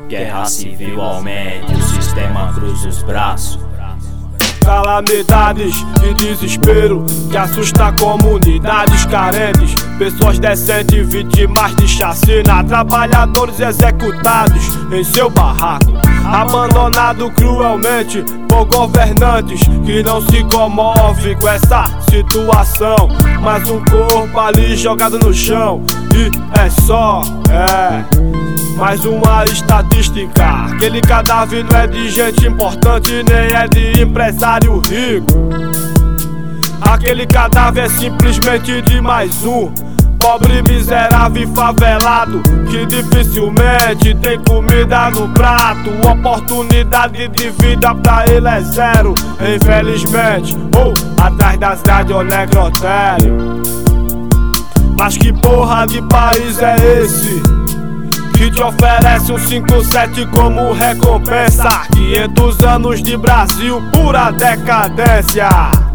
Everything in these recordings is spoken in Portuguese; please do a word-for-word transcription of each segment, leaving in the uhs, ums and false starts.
Guerra civil aumente, o sistema cruza os braços. Calamidades e desespero que assusta comunidades carentes, pessoas decentes vítimas de chacina, trabalhadores executados em seu barraco, abandonado cruelmente por governantes que não se comovem com essa situação. Mais um corpo ali jogado no chão e é só, é mais uma estatística. Aquele cadáver não é de gente importante, nem é de empresário rico. Aquele cadáver é simplesmente de mais um pobre, miserável e favelado que dificilmente tem comida no prato. Oportunidade de vida pra ele é zero, infelizmente. Ou oh, atrás das grades ou necrotério. Mas que porra de país é esse que te oferece um cinco sete como recompensa? Quinhentos anos de Brasil, pura decadência,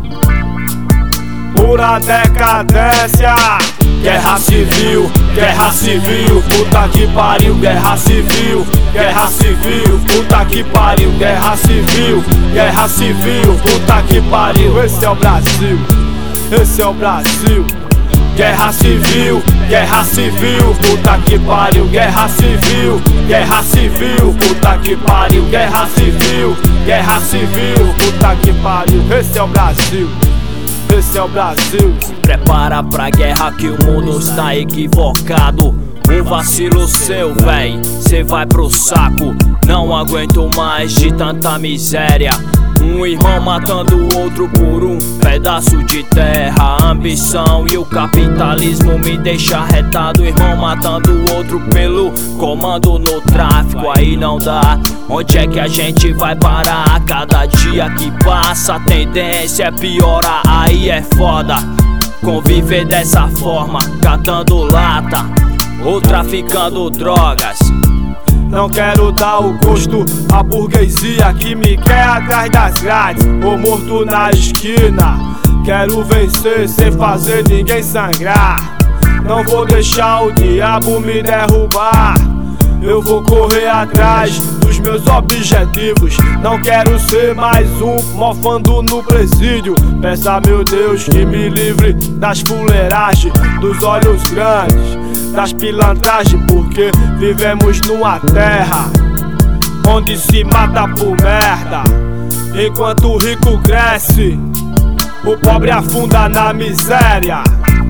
pura decadência. Guerra civil, guerra civil, puta que pariu. Guerra civil, guerra civil, puta que pariu. Guerra civil, guerra civil, puta que pariu. Esse é o Brasil, esse é o Brasil. Guerra civil, guerra civil, puta que pariu. Guerra civil, guerra civil, puta que pariu. Guerra civil, guerra civil, puta que pariu. Esse é o Brasil, esse é o Brasil. Se prepara pra guerra que o mundo está equivocado. Um vacilo seu, véi, cê vai pro saco. Não aguento mais de tanta miséria. Um irmão matando o outro por um pedaço de terra. A ambição e o capitalismo me deixa retado. Irmão matando o outro pelo comando no tráfico. Aí não dá, onde é que a gente vai parar? A cada dia que passa a tendência é piorar. Aí é foda conviver dessa forma, catando lata ou traficando drogas. Não quero dar o gosto à burguesia que me quer atrás das grades ou morto na esquina. Quero vencer sem fazer ninguém sangrar. Não vou deixar o diabo me derrubar. Eu vou correr atrás dos meus objetivos. Não quero ser mais um mofando no presídio. Peça a meu Deus que me livre das fuleiragens, dos olhos grandes, das pilantragens, porque vivemos numa terra onde se mata por merda. Enquanto o rico cresce, o pobre afunda na miséria.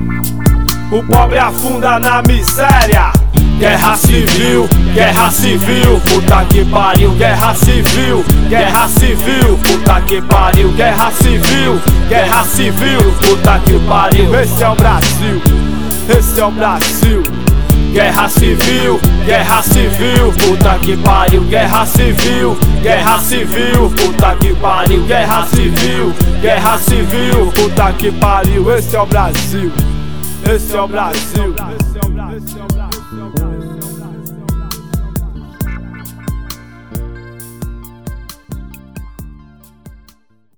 O pobre afunda na miséria. Guerra civil, guerra civil, puta que pariu. Guerra civil, guerra civil, puta que pariu. Guerra civil, guerra civil, puta que pariu. Esse é o Brasil, esse é o Brasil. Guerra civil, guerra civil, puta que pariu. Guerra civil, guerra civil, puta que pariu. Guerra civil, guerra civil, puta que pariu. Esse é o Brasil, esse é o Brasil, esse é o Brasil.